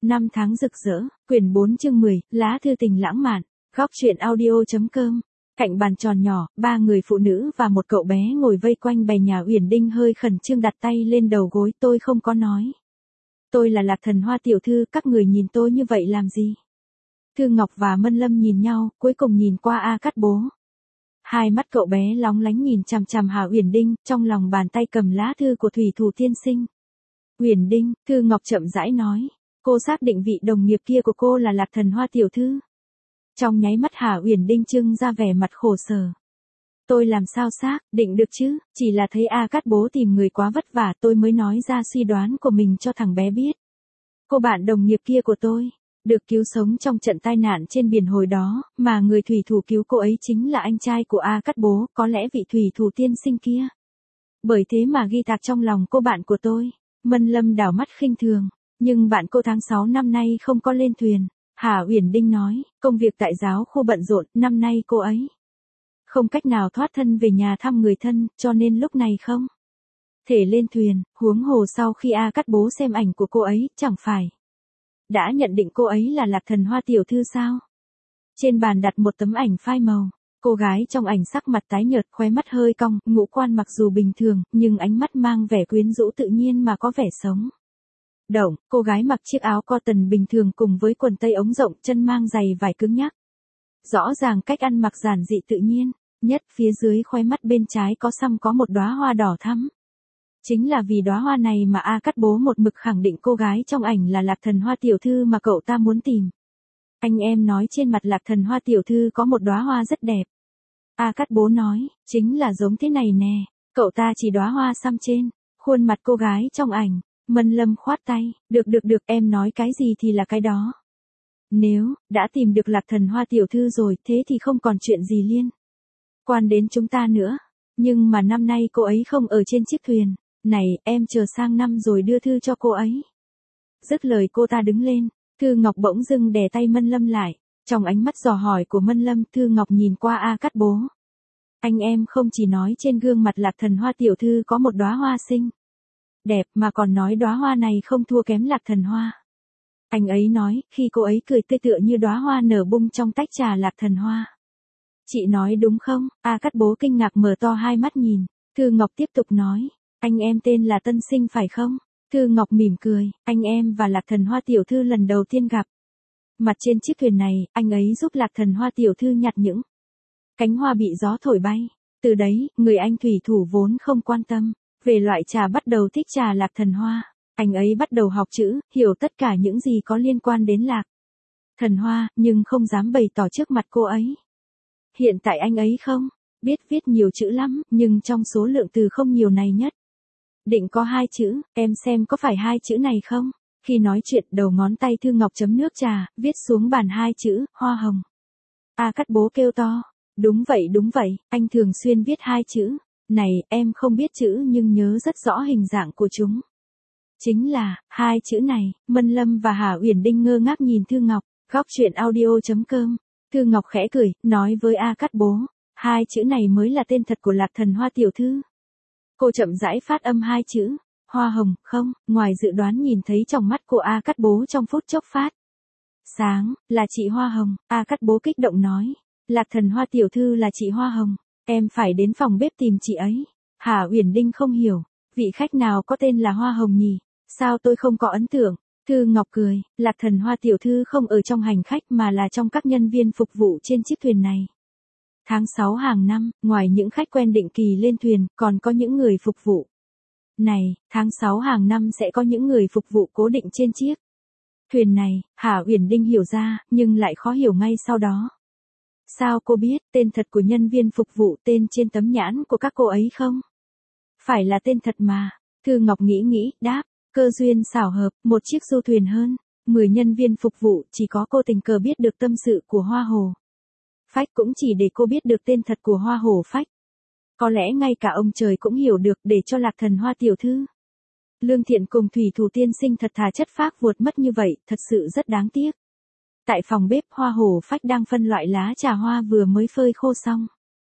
Năm tháng rực rỡ, quyển 4 chương 10, lá thư tình lãng mạn, góc truyện audio.com. Cạnh bàn tròn nhỏ, ba người phụ nữ và một cậu bé ngồi vây quanh bè nhà. Uyển Đinh hơi khẩn trương đặt tay lên đầu gối. Tôi không có nói. Tôi là Lạc Thần Hoa tiểu thư, các người nhìn tôi như vậy làm gì? Thư Ngọc và Mân Lâm nhìn nhau, cuối cùng nhìn qua A Cát Bố. Hai mắt cậu bé lóng lánh nhìn chằm chằm Hà Uyển Đinh, trong lòng bàn tay cầm lá thư của thủy thủ tiên sinh. Uyển Đinh, Thư Ngọc chậm rãi nói. Cô xác định vị đồng nghiệp kia của cô là Lạc Thần Hoa tiểu thư. Trong nháy mắt Hà Uyển Đinh trưng ra vẻ mặt khổ sở. Tôi làm sao xác định được chứ, chỉ là thấy A Cát Bố tìm người quá vất vả tôi mới nói ra suy đoán của mình cho thằng bé biết. Cô bạn đồng nghiệp kia của tôi, được cứu sống trong trận tai nạn trên biển hồi đó, mà người thủy thủ cứu cô ấy chính là anh trai của A Cát Bố, có lẽ vị thủy thủ tiên sinh kia. Bởi thế mà ghi tạc trong lòng cô bạn của tôi. Mân Lâm đảo mắt khinh thường. Nhưng bạn cô tháng 6 năm nay không có lên thuyền. Hà Uyển Đinh nói, công việc tại giáo khu bận rộn, năm nay cô ấy không cách nào thoát thân về nhà thăm người thân, cho nên lúc này không thể lên thuyền, huống hồ sau khi A Cát Bố xem ảnh của cô ấy, chẳng phải đã nhận định cô ấy là Lạc Thần Hoa tiểu thư sao? Trên bàn đặt một tấm ảnh phai màu, cô gái trong ảnh sắc mặt tái nhợt, khóe mắt hơi cong, ngũ quan mặc dù bình thường, nhưng ánh mắt mang vẻ quyến rũ tự nhiên mà có vẻ sống động. Cô gái mặc chiếc áo cotton bình thường cùng với quần tây ống rộng, chân mang giày vải cứng nhắc. Rõ ràng cách ăn mặc giản dị tự nhiên, nhất phía dưới khóe mắt bên trái có xăm có một đóa hoa đỏ thắm. Chính là vì đóa hoa này mà A Cát Bố một mực khẳng định cô gái trong ảnh là Lạc Thần Hoa tiểu thư mà cậu ta muốn tìm. Anh em nói trên mặt Lạc Thần Hoa tiểu thư có một đóa hoa rất đẹp. A Cát Bố nói, chính là giống thế này nè, cậu ta chỉ đóa hoa xăm trên khuôn mặt cô gái trong ảnh. Mân Lâm khoát tay, được, em nói cái gì thì là cái đó. Nếu đã tìm được Lạc Thần Hoa tiểu thư rồi, thế thì không còn chuyện gì liên quan đến chúng ta nữa. Nhưng mà năm nay cô ấy không ở trên chiếc thuyền này, em chờ sang năm rồi đưa thư cho cô ấy. Dứt lời cô ta đứng lên. Thư Ngọc bỗng dưng đè tay Mân Lâm lại. Trong ánh mắt dò hỏi của Mân Lâm, Thư Ngọc nhìn qua A Cát Bố. Anh em không chỉ nói trên gương mặt Lạc Thần Hoa tiểu thư có một đóa hoa xinh đẹp mà còn nói đóa hoa này không thua kém Lạc Thần Hoa. Anh ấy nói, khi cô ấy cười tươi tựa như đóa hoa nở bung trong tách trà Lạc Thần Hoa. Chị nói đúng không? A Cát Bố kinh ngạc mở to hai mắt nhìn. Thư Ngọc tiếp tục nói, anh em tên là Tân Sinh phải không? Thư Ngọc mỉm cười, anh em và Lạc Thần Hoa tiểu thư lần đầu tiên gặp mặt trên chiếc thuyền này, anh ấy giúp Lạc Thần Hoa tiểu thư nhặt những cánh hoa bị gió thổi bay. Từ đấy, người anh thủy thủ vốn không quan tâm về loại trà bắt đầu thích trà Lạc Thần Hoa. Anh ấy bắt đầu học chữ, hiểu tất cả những gì có liên quan đến Lạc Thần Hoa, nhưng không dám bày tỏ trước mặt cô ấy. Hiện tại anh ấy không biết viết nhiều chữ lắm, nhưng trong số lượng từ không nhiều này nhất định có 2 chữ, em xem có phải 2 chữ này không? Khi nói chuyện, đầu ngón tay Thư Ngọc chấm nước trà, viết xuống bàn 2 chữ, hoa hồng. A Cát Bố kêu to, đúng vậy, anh thường xuyên viết 2 chữ. Này, em không biết chữ nhưng nhớ rất rõ hình dạng của chúng. Chính là 2 chữ này. Mân Lâm và Hà Uyển Đinh ngơ ngác nhìn Thư Ngọc. Góc truyện audio.com. Thư Ngọc khẽ cười, nói với A Cát Bố, 2 chữ này mới là tên thật của Lạc Thần Hoa tiểu thư. Cô chậm rãi phát âm 2 chữ, hoa hồng, không, ngoài dự đoán nhìn thấy trong mắt của A Cát Bố trong phút chốc phát sáng, là chị Hoa Hồng. A Cát Bố kích động nói, Lạc Thần Hoa tiểu thư là chị Hoa Hồng. Em phải đến phòng bếp tìm chị ấy. Hà Uyển Đinh không hiểu, vị khách nào có tên là Hoa Hồng nhỉ? Sao tôi không có ấn tượng? Thư Ngọc cười, Lạc Thần Hoa tiểu thư không ở trong hành khách mà là trong các nhân viên phục vụ trên chiếc thuyền này. Tháng 6 hàng năm, ngoài những khách quen định kỳ lên thuyền, còn có những người phục vụ này, tháng 6 hàng năm sẽ có những người phục vụ cố định trên chiếc thuyền này. Hà Uyển Đinh hiểu ra, nhưng lại khó hiểu ngay sau đó. Sao cô biết tên thật của nhân viên phục vụ tên trên tấm nhãn của các cô ấy không? Phải là tên thật mà. Thư Ngọc nghĩ, đáp, cơ duyên xảo hợp, một chiếc du thuyền hơn 10 nhân viên phục vụ, chỉ có cô tình cờ biết được tâm sự của Hoa Hồ Phách, cũng chỉ để cô biết được tên thật của Hoa Hồ Phách. Có lẽ ngay cả ông trời cũng hiểu được, để cho Lạc Thần Hoa tiểu thư lương thiện cùng thủy thủ tiên sinh thật thà chất phác vụt mất như vậy, thật sự rất đáng tiếc. Tại phòng bếp, Hoa Hồ Phách đang phân loại lá trà hoa vừa mới phơi khô xong.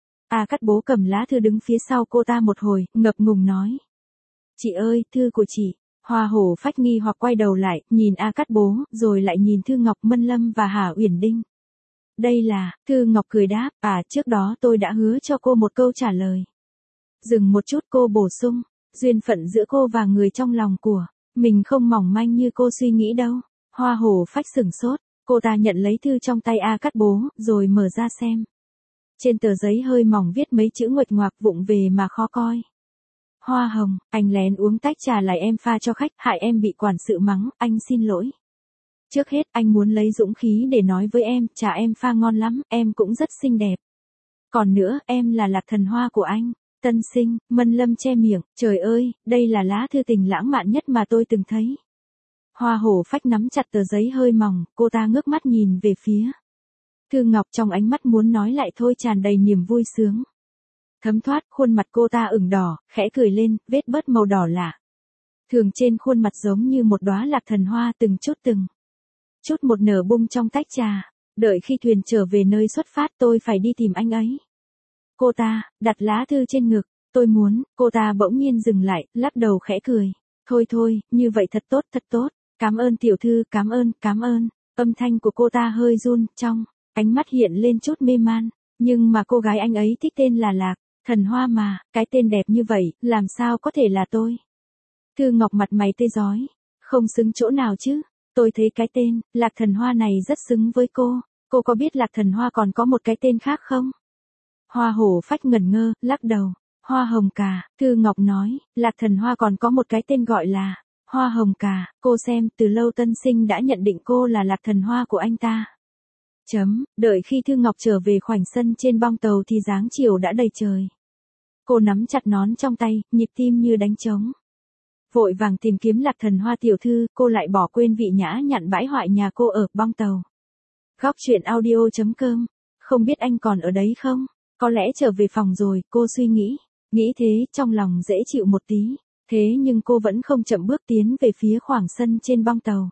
A Cát Bố cầm lá thư đứng phía sau cô ta một hồi, ngập ngùng nói. Chị ơi, thư của chị. Hoa Hổ Phách nghi hoặc quay đầu lại, nhìn A Cát Bố, rồi lại nhìn Thư Ngọc, Mân Lâm và Hà Uyển Đinh. Đây là, Thư Ngọc cười đáp, trước đó tôi đã hứa cho cô một câu trả lời. Dừng một chút cô bổ sung, duyên phận giữa cô và người trong lòng của mình không mỏng manh như cô suy nghĩ đâu. Hoa Hổ Phách sửng sốt, cô ta nhận lấy thư trong tay A Cát Bố, rồi mở ra xem. Trên tờ giấy hơi mỏng viết mấy chữ nguệch ngoạc vụng về mà khó coi. Hoa Hồng, anh lén uống tách trà lại em pha cho khách, hại em bị quản sự mắng, anh xin lỗi. Trước hết anh muốn lấy dũng khí để nói với em, trà em pha ngon lắm, em cũng rất xinh đẹp. Còn nữa, em là Lạc Thần Hoa của anh. Tân Sinh, Mân Lâm che miệng, trời ơi, đây là lá thư tình lãng mạn nhất mà tôi từng thấy. Hoa Hổ Phách nắm chặt tờ giấy hơi mỏng, cô ta ngước mắt nhìn về phía Thư Ngọc, trong ánh mắt muốn nói lại thôi tràn đầy niềm vui sướng. Thấm thoát, khuôn mặt cô ta ửng đỏ, khẽ cười lên, vết bớt màu đỏ lạ. Thường trên khuôn mặt giống như một đóa lạc thần hoa từng chút một nở bung trong tách trà. Đợi khi thuyền trở về nơi xuất phát tôi phải đi tìm anh ấy. Cô ta đặt lá thư trên ngực, tôi muốn, cô ta bỗng nhiên dừng lại, lắc đầu khẽ cười. Thôi, như vậy thật tốt, cảm ơn tiểu thư, cảm ơn. Âm thanh của cô ta hơi run, trong ánh mắt hiện lên chút mê man, nhưng mà cô gái anh ấy thích tên là Lạc Thần Hoa mà, cái tên đẹp như vậy, làm sao có thể là tôi. Thư Ngọc mặt mày tê rói, không xứng chỗ nào chứ, tôi thấy cái tên Lạc Thần Hoa này rất xứng với cô có biết Lạc Thần Hoa còn có một cái tên khác không? Hoa Hổ Phách ngẩn ngơ, lắc đầu. Hoa hồng cà, Thư Ngọc nói, Lạc Thần Hoa còn có một cái tên gọi là Hoa hồng cà, cô xem, từ lâu Tân Sinh đã nhận định cô là Lạc Thần Hoa của anh ta. Đợi khi Thư Ngọc trở về khoảnh sân trên bong tàu thì dáng chiều đã đầy trời. Cô nắm chặt nón trong tay, nhịp tim như đánh trống. Vội vàng tìm kiếm Lạc Thần Hoa tiểu thư, cô lại bỏ quên vị nhã nhặn bãi hoại nhà cô ở bong tàu. Góc truyện audio.com, không biết anh còn ở đấy không? Có lẽ trở về phòng rồi, cô suy nghĩ. Nghĩ thế, trong lòng dễ chịu một tí. Thế nhưng cô vẫn không chậm bước tiến về phía khoảng sân trên bong tàu.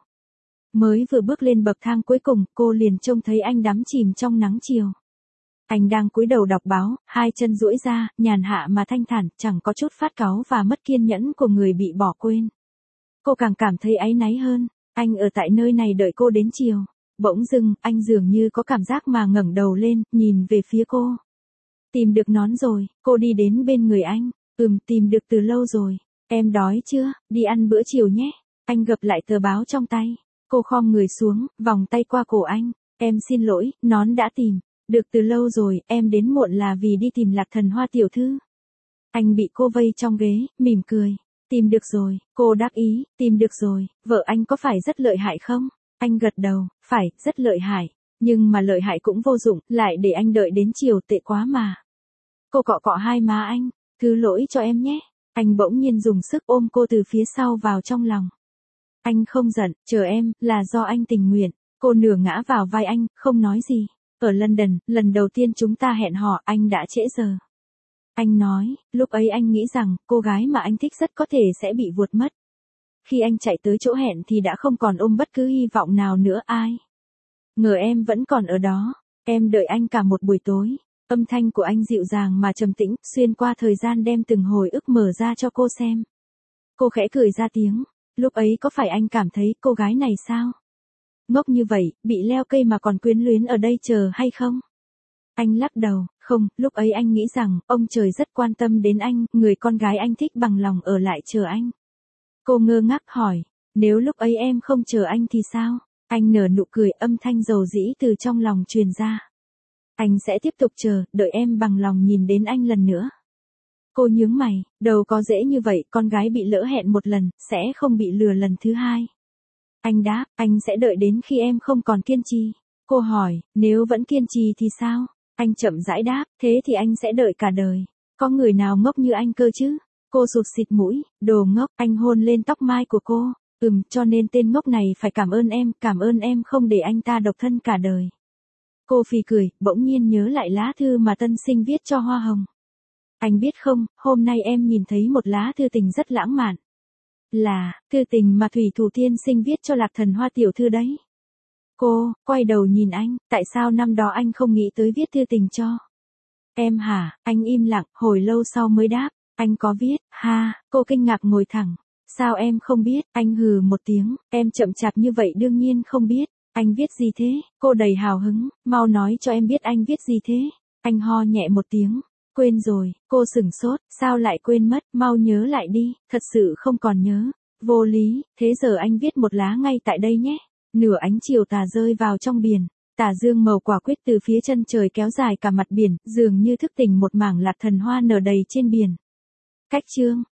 Mới vừa bước lên bậc thang cuối cùng, cô liền trông thấy anh đắm chìm trong nắng chiều. Anh đang cúi đầu đọc báo, hai chân duỗi ra, nhàn hạ mà thanh thản, chẳng có chút phát cáu và mất kiên nhẫn của người bị bỏ quên. Cô càng cảm thấy áy náy hơn, anh ở tại nơi này đợi cô đến chiều. Bỗng dưng, anh dường như có cảm giác mà ngẩng đầu lên, nhìn về phía cô. Tìm được nón rồi, cô đi đến bên người anh. Tìm được từ lâu rồi. Em đói chưa, đi ăn bữa chiều nhé. Anh gập lại tờ báo trong tay. Cô khom người xuống, vòng tay qua cổ anh. Em xin lỗi, nón đã tìm. Được từ lâu rồi, em đến muộn là vì đi tìm Lạc Thần Hoa tiểu thư. Anh bị cô vây trong ghế, mỉm cười. Tìm được rồi, cô đáp ý, tìm được rồi, vợ anh có phải rất lợi hại không? Anh gật đầu, phải, rất lợi hại. Nhưng mà lợi hại cũng vô dụng, lại để anh đợi đến chiều tệ quá mà. Cô cọ cọ hai má anh, thứ lỗi cho em nhé. Anh bỗng nhiên dùng sức ôm cô từ phía sau vào trong lòng. Anh không giận, chờ em, là do anh tình nguyện. Cô nửa ngã vào vai anh, không nói gì. Ở London, lần đầu tiên chúng ta hẹn hò, anh đã trễ giờ. Anh nói, lúc ấy anh nghĩ rằng, cô gái mà anh thích rất có thể sẽ bị vụt mất. Khi anh chạy tới chỗ hẹn thì đã không còn ôm bất cứ hy vọng nào nữa ai. Ngờ em vẫn còn ở đó, em đợi anh cả một buổi tối. Âm thanh của anh dịu dàng mà trầm tĩnh, xuyên qua thời gian đem từng hồi ức mở ra cho cô xem. Cô khẽ cười ra tiếng, lúc ấy có phải anh cảm thấy cô gái này sao? Ngốc như vậy, bị leo cây mà còn quyến luyến ở đây chờ hay không? Anh lắc đầu, không, lúc ấy anh nghĩ rằng, ông trời rất quan tâm đến anh, người con gái anh thích bằng lòng ở lại chờ anh. Cô ngơ ngác hỏi, nếu lúc ấy em không chờ anh thì sao? Anh nở nụ cười, âm thanh dầu dĩ từ trong lòng truyền ra. Anh sẽ tiếp tục chờ, đợi em bằng lòng nhìn đến anh lần nữa. Cô nhướng mày, đâu có dễ như vậy, con gái bị lỡ hẹn một lần, sẽ không bị lừa lần thứ hai. Anh đáp, anh sẽ đợi đến khi em không còn kiên trì. Cô hỏi, nếu vẫn kiên trì thì sao? Anh chậm rãi đáp, thế thì anh sẽ đợi cả đời. Có người nào ngốc như anh cơ chứ? Cô sụt xịt mũi, đồ ngốc, anh hôn lên tóc mai của cô. Cho nên tên ngốc này phải cảm ơn em không để anh ta độc thân cả đời. Cô phì cười, bỗng nhiên nhớ lại lá thư mà Tân Sinh viết cho Hoa Hồng. Anh biết không, hôm nay em nhìn thấy một lá thư tình rất lãng mạn. Là, thư tình mà Thủy Thủ Tiên Sinh viết cho Lạc Thần Hoa tiểu thư đấy. Cô, quay đầu nhìn anh, tại sao năm đó anh không nghĩ tới viết thư tình cho em hả? Anh im lặng, hồi lâu sau mới đáp, anh có viết, ha, cô kinh ngạc ngồi thẳng. Sao em không biết? Anh hừ một tiếng, em chậm chạp như vậy đương nhiên không biết. Anh viết gì thế? Cô đầy hào hứng, mau nói cho em biết anh viết gì thế? Anh ho nhẹ một tiếng. Quên rồi, cô sửng sốt, sao lại quên mất, mau nhớ lại đi, thật sự không còn nhớ. Vô lý, thế giờ anh viết một lá ngay tại đây nhé. Nửa ánh chiều tà rơi vào trong biển, tà dương màu quả quyết từ phía chân trời kéo dài cả mặt biển, dường như thức tỉnh một mảng lạt thần hoa nở đầy trên biển. Cách chương